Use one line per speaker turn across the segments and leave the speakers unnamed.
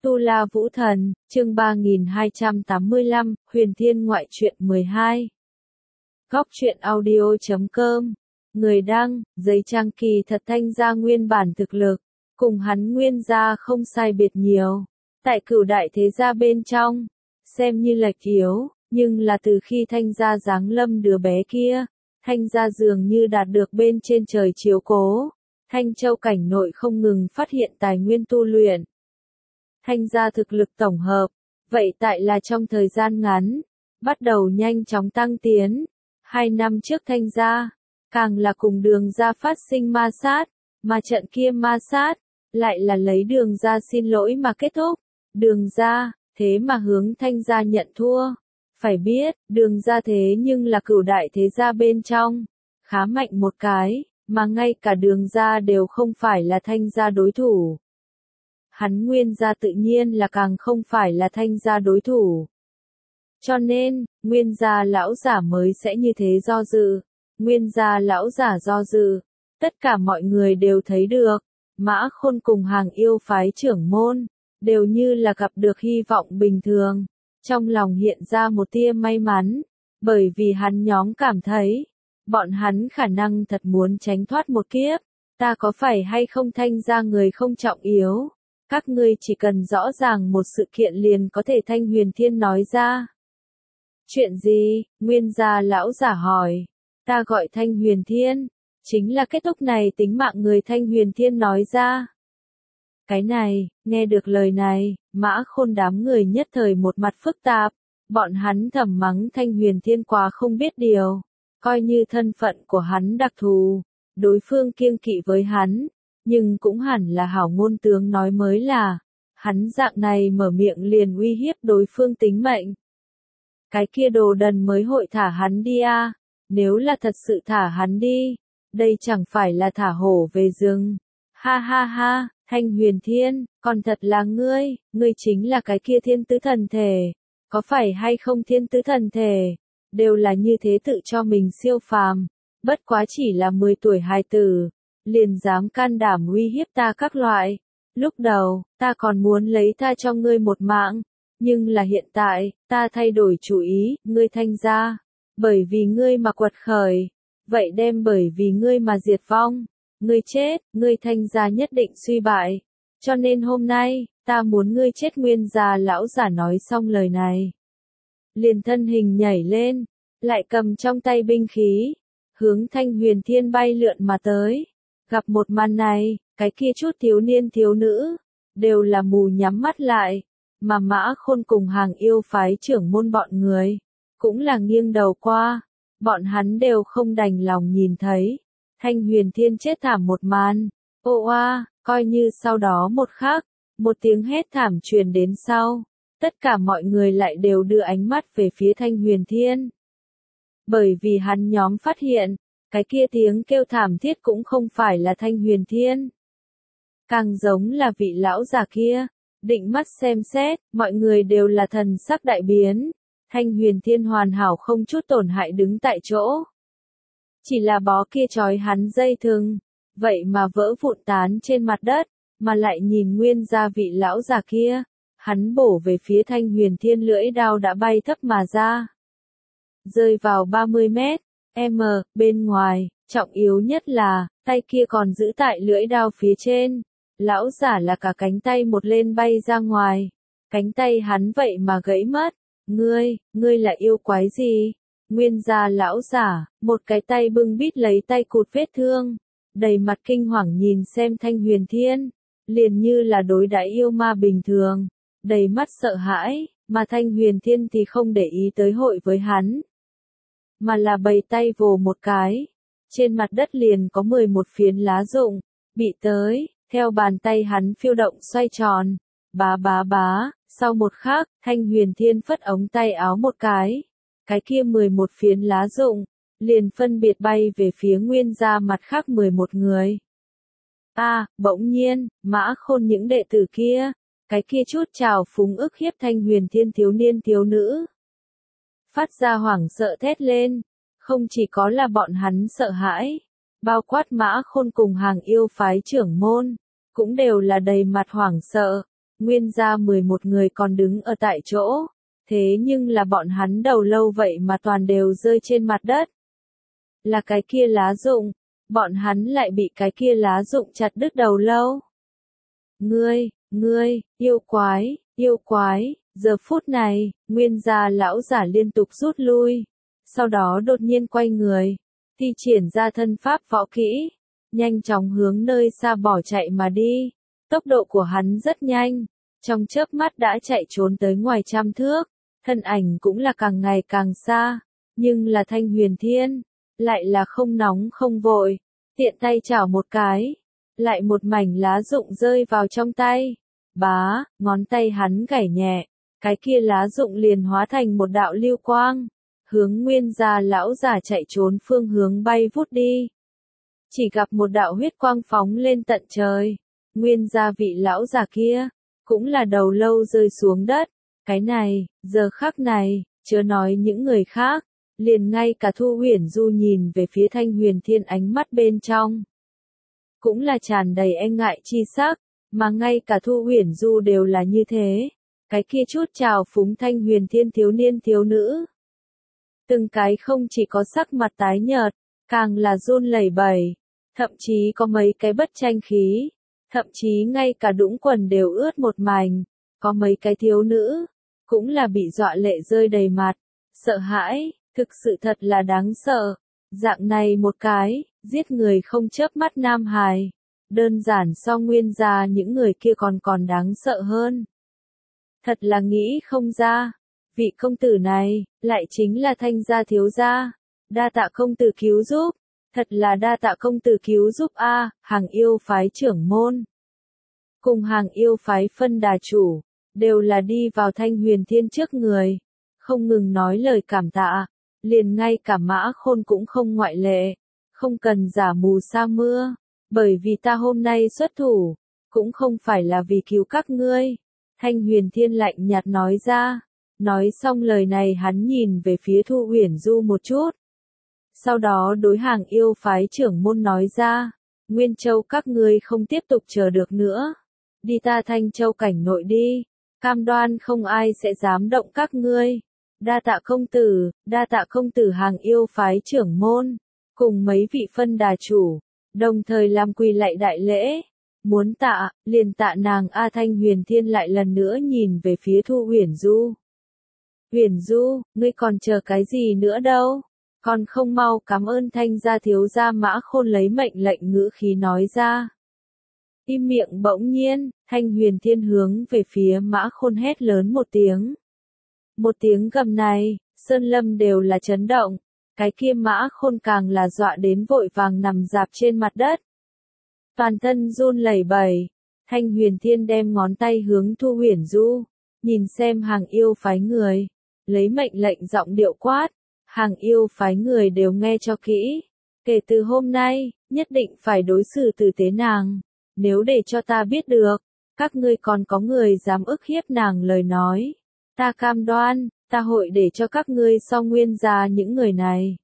Tu La Vũ Thần, chương 3285, Huyền Thiên Ngoại truyện 12. Góc truyện audio.com. Người đăng, giấy trang kỳ thật Thanh gia nguyên bản thực lực, cùng hắn nguyên gia không sai biệt nhiều. Tại cửu đại thế gia bên trong, xem như lệch yếu, nhưng là từ khi Thanh gia giáng lâm đứa bé kia, Thanh gia dường như đạt được bên trên trời chiếu cố. Thanh Châu cảnh nội không ngừng phát hiện tài nguyên tu luyện. Thanh gia thực lực tổng hợp, vậy tại là trong thời gian ngắn, bắt đầu nhanh chóng tăng tiến. 2 năm trước Thanh gia, càng là cùng Đường gia phát sinh ma sát, mà trận kia ma sát, lại là lấy Đường gia xin lỗi mà kết thúc. Đường gia, thế mà hướng Thanh gia nhận thua. Phải biết, Đường gia thế nhưng là cửu đại thế gia bên trong, khá mạnh một cái, mà ngay cả Đường gia đều không phải là Thanh gia đối thủ. Hắn Nguyên gia tự nhiên là càng không phải là Thanh gia đối thủ. Cho nên, Nguyên gia lão giả mới sẽ như thế do dự. Nguyên gia lão giả do dự. Tất cả mọi người đều thấy được. Mã Khôn cùng hàng yêu phái trưởng môn, đều như là gặp được hy vọng bình thường. Trong lòng hiện ra một tia may mắn. Bởi vì hắn nhóm cảm thấy, bọn hắn khả năng thật muốn tránh thoát một kiếp. Ta có phải hay không Thanh gia người không trọng yếu? Các ngươi chỉ cần rõ ràng một sự kiện liền có thể Thanh Huyền Thiên nói ra. Chuyện gì? Nguyên gia lão giả hỏi. Ta gọi Thanh Huyền Thiên, chính là kết thúc này tính mạng người Thanh Huyền Thiên nói ra. Cái này, nghe được lời này, Mã Khôn đám người nhất thời một mặt phức tạp, bọn hắn thầm mắng Thanh Huyền Thiên quá không biết điều, coi như thân phận của hắn đặc thù, đối phương kiêng kỵ với hắn. Nhưng cũng hẳn là hảo ngôn tướng nói mới là, hắn dạng này mở miệng liền uy hiếp đối phương tính mệnh. Cái kia đồ đần mới hội thả hắn đi à, nếu là thật sự thả hắn đi, đây chẳng phải là thả hổ về rừng. Ha ha ha, Thanh Huyền Thiên, còn thật là ngươi chính là cái kia thiên tứ thần thể, có phải hay không thiên tứ thần thể, đều là như thế tự cho mình siêu phàm, bất quá chỉ là 10 tuổi hài tử. Liền dám can đảm uy hiếp ta các loại. Lúc đầu, ta còn muốn lấy tha cho ngươi một mạng, nhưng là hiện tại, ta thay đổi chủ ý, ngươi Thanh gia, bởi vì ngươi mà quật khởi, vậy đem bởi vì ngươi mà diệt vong, ngươi chết, ngươi Thanh gia nhất định suy bại, cho nên hôm nay, ta muốn ngươi chết. Nguyên gia lão giả nói xong lời này, liền thân hình nhảy lên, lại cầm trong tay binh khí, hướng Thanh Huyền Thiên bay lượn mà tới. Gặp một màn này, cái kia chút thiếu niên thiếu nữ, đều là mù nhắm mắt lại, mà Mã Khôn cùng hàng yêu phái trưởng môn bọn người, cũng là nghiêng đầu qua, bọn hắn đều không đành lòng nhìn thấy, Thanh Huyền Thiên chết thảm một màn, ô oa, coi như sau đó một khắc, một tiếng hét thảm truyền đến sau, tất cả mọi người lại đều đưa ánh mắt về phía Thanh Huyền Thiên. Bởi vì hắn nhóm phát hiện, cái kia tiếng kêu thảm thiết cũng không phải là Thanh Huyền Thiên. Càng giống là vị lão già kia, định mắt xem xét, mọi người đều là thần sắc đại biến. Thanh Huyền Thiên hoàn hảo không chút tổn hại đứng tại chỗ. Chỉ là bó kia trói hắn dây thừng, vậy mà vỡ vụn tán trên mặt đất, mà lại nhìn nguyên gia vị lão già kia, hắn bổ về phía Thanh Huyền Thiên lưỡi đao đã bay thấp mà ra. Rơi vào 30 mét. Bên ngoài, trọng yếu nhất là, tay kia còn giữ tại lưỡi đao phía trên. Lão giả là cả cánh tay một lên bay ra ngoài. Cánh tay hắn vậy mà gãy mất. Ngươi là yêu quái gì? Nguyên gia lão giả, một cái tay bưng bít lấy tay cụt vết thương. Đầy mặt kinh hoàng nhìn xem Thanh Huyền Thiên. Liền như là đối đãi yêu ma bình thường. Đầy mắt sợ hãi, mà Thanh Huyền Thiên thì không để ý tới hội với hắn. Mà là bày tay vồ một cái, trên mặt đất liền có 11 phiến lá rụng, bị tới, theo bàn tay hắn phiêu động xoay tròn, bá, sau một khắc, Thanh Huyền Thiên phất ống tay áo một cái kia 11 phiến lá rụng, liền phân biệt bay về phía Nguyên gia mặt khác 11 người. Bỗng nhiên, Mã Khôn những đệ tử kia, cái kia chút trào phúng ức hiếp Thanh Huyền Thiên thiếu niên thiếu nữ. Phát ra hoảng sợ thét lên, không chỉ có là bọn hắn sợ hãi, bao quát Mã Khôn cùng hàng yêu phái trưởng môn, cũng đều là đầy mặt hoảng sợ. Nguyên gia 11 người còn đứng ở tại chỗ, thế nhưng là bọn hắn đầu lâu vậy mà toàn đều rơi trên mặt đất. Là cái kia lá rụng, bọn hắn lại bị cái kia lá rụng chặt đứt đầu lâu. Ngươi, yêu quái, giờ phút này, Nguyên gia lão giả liên tục rút lui, sau đó đột nhiên quay người, thi triển ra thân pháp võ kỹ, nhanh chóng hướng nơi xa bỏ chạy mà đi. Tốc độ của hắn rất nhanh, trong chớp mắt đã chạy trốn tới ngoài 100 thước, thân ảnh cũng là càng ngày càng xa, nhưng là Thanh Huyền Thiên, lại là không nóng không vội, tiện tay chảo một cái, lại một mảnh lá rụng rơi vào trong tay. Bá, ngón tay hắn gảy nhẹ, cái kia lá rụng liền hóa thành một đạo lưu quang, hướng Nguyên gia lão giả chạy trốn phương hướng bay vút đi. Chỉ gặp một đạo huyết quang phóng lên tận trời, Nguyên gia vị lão giả kia, cũng là đầu lâu rơi xuống đất. Cái này, giờ khắc này, chớ nói những người khác, liền ngay cả Thu Huyền Du nhìn về phía Thanh Huyền Thiên ánh mắt bên trong, cũng là tràn đầy e ngại chi sắc, mà ngay cả Thu Huyền Du đều là như thế. Cái kia chút trào phúng Thanh Huyền Thiên thiếu niên thiếu nữ, từng cái không chỉ có sắc mặt tái nhợt, càng là run lẩy bẩy, thậm chí có mấy cái bất tranh khí, thậm chí ngay cả đũng quần đều ướt một mảnh, có mấy cái thiếu nữ, cũng là bị dọa lệ rơi đầy mặt, sợ hãi, thực sự thật là đáng sợ. Dạng này một cái, giết người không chớp mắt nam hài, đơn giản so Nguyên gia những người kia còn đáng sợ hơn. Thật là nghĩ không ra, vị công tử này, lại chính là Thanh gia thiếu gia, đa tạ công tử cứu giúp, thật là đa tạ công tử cứu giúp a. Hàng yêu phái trưởng môn, cùng hàng yêu phái phân đà chủ, đều là đi vào Thanh Huyền Thiên trước người, không ngừng nói lời cảm tạ, liền ngay cả Mã Khôn cũng không ngoại lệ, không cần giả mù sa mưa, bởi vì ta hôm nay xuất thủ, cũng không phải là vì cứu các ngươi. Thanh Huyền Thiên lạnh nhạt nói ra, nói xong lời này hắn nhìn về phía Thu Huyền Du một chút. Sau đó đối hàng yêu phái trưởng môn nói ra, Nguyên Châu các ngươi không tiếp tục chờ được nữa, đi ta Thanh Châu cảnh nội đi, cam đoan không ai sẽ dám động các ngươi. Đa tạ công tử hàng yêu phái trưởng môn, cùng mấy vị phân đà chủ, đồng thời làm quỳ lạy đại lễ, muốn tạ, liền tạ nàng A. Thanh Huyền Thiên lại lần nữa nhìn về phía Thu Huyền Du. Huyền Du, ngươi còn chờ cái gì nữa đâu, còn không mau cảm ơn Thanh gia thiếu gia. Mã Khôn lấy mệnh lệnh ngữ khí nói ra. Im miệng. Bỗng nhiên, Thanh Huyền Thiên hướng về phía Mã Khôn hét lớn một tiếng. Một tiếng gầm này, sơn lâm đều là chấn động, cái kia Mã Khôn càng là dọa đến vội vàng nằm rạp trên mặt đất. Toàn thân run lẩy bẩy, Thanh Huyền Thiên đem ngón tay hướng Thu Huyền Du, nhìn xem hàng yêu phái người, lấy mệnh lệnh giọng điệu quát, hàng yêu phái người đều nghe cho kỹ, kể từ hôm nay, nhất định phải đối xử tử tế nàng, nếu để cho ta biết được, các ngươi còn có người dám ức hiếp nàng lời nói. Ta cam đoan, ta hội để cho các ngươi so Nguyên gia những người này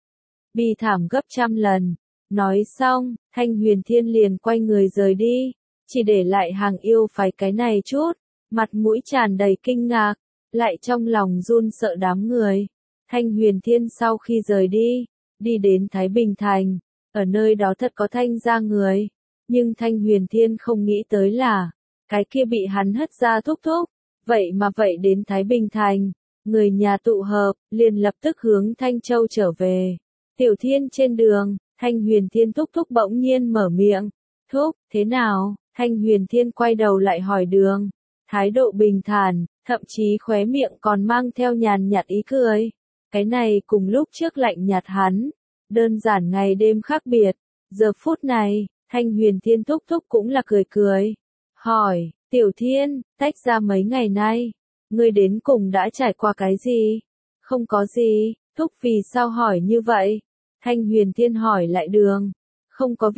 bi thảm gấp 100 lần. Nói xong, Thanh Huyền Thiên liền quay người rời đi, chỉ để lại hàng yêu phái cái này chút, mặt mũi tràn đầy kinh ngạc, lại trong lòng run sợ đám người. Thanh Huyền Thiên sau khi rời đi, đi đến Thái Bình Thành, ở nơi đó thật có Thanh gia người, nhưng Thanh Huyền Thiên không nghĩ tới là, cái kia bị hắn hất ra thúc, vậy mà vậy đến Thái Bình Thành, người nhà tụ hợp, liền lập tức hướng Thanh Châu trở về. Tiểu Thiên trên đường, Thanh Huyền Thiên thúc bỗng nhiên mở miệng, thúc, thế nào? Thanh Huyền Thiên quay đầu lại hỏi đường, thái độ bình thản, thậm chí khóe miệng còn mang theo nhàn nhạt ý cười. Cái này cùng lúc trước lạnh nhạt hắn, đơn giản ngày đêm khác biệt. Giờ phút này, Thanh Huyền Thiên thúc cũng là cười, hỏi, Tiểu Thiên, tách ra mấy ngày nay, ngươi đến cùng đã trải qua cái gì? Không có gì, thúc vì sao hỏi như vậy? Thanh Huyền Thiên hỏi lại đường, không có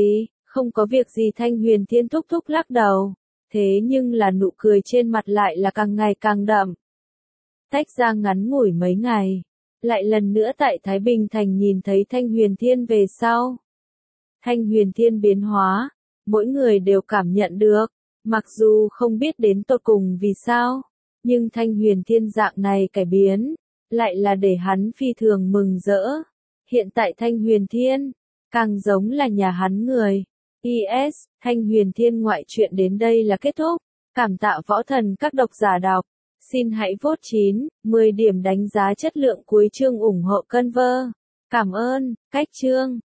việc gì. Thanh Huyền Thiên thúc lắc đầu, thế nhưng là nụ cười trên mặt lại là càng ngày càng đậm. Tách ra ngắn ngủi mấy ngày, lại lần nữa tại Thái Bình Thành nhìn thấy Thanh Huyền Thiên về sau. Thanh Huyền Thiên biến hóa, mỗi người đều cảm nhận được, Mặc dù không biết đến tột cùng vì sao, nhưng Thanh Huyền Thiên dạng này cải biến, lại là để hắn phi thường mừng rỡ. Hiện tại Thanh Huyền Thiên, càng giống là nhà hắn người. IS, Thanh Huyền Thiên ngoại truyện đến đây là kết thúc. Cảm tạ võ thần các độc giả đọc. Xin hãy vote 9, 10 điểm đánh giá chất lượng cuối chương ủng hộ Conver. Cảm ơn, cách chương.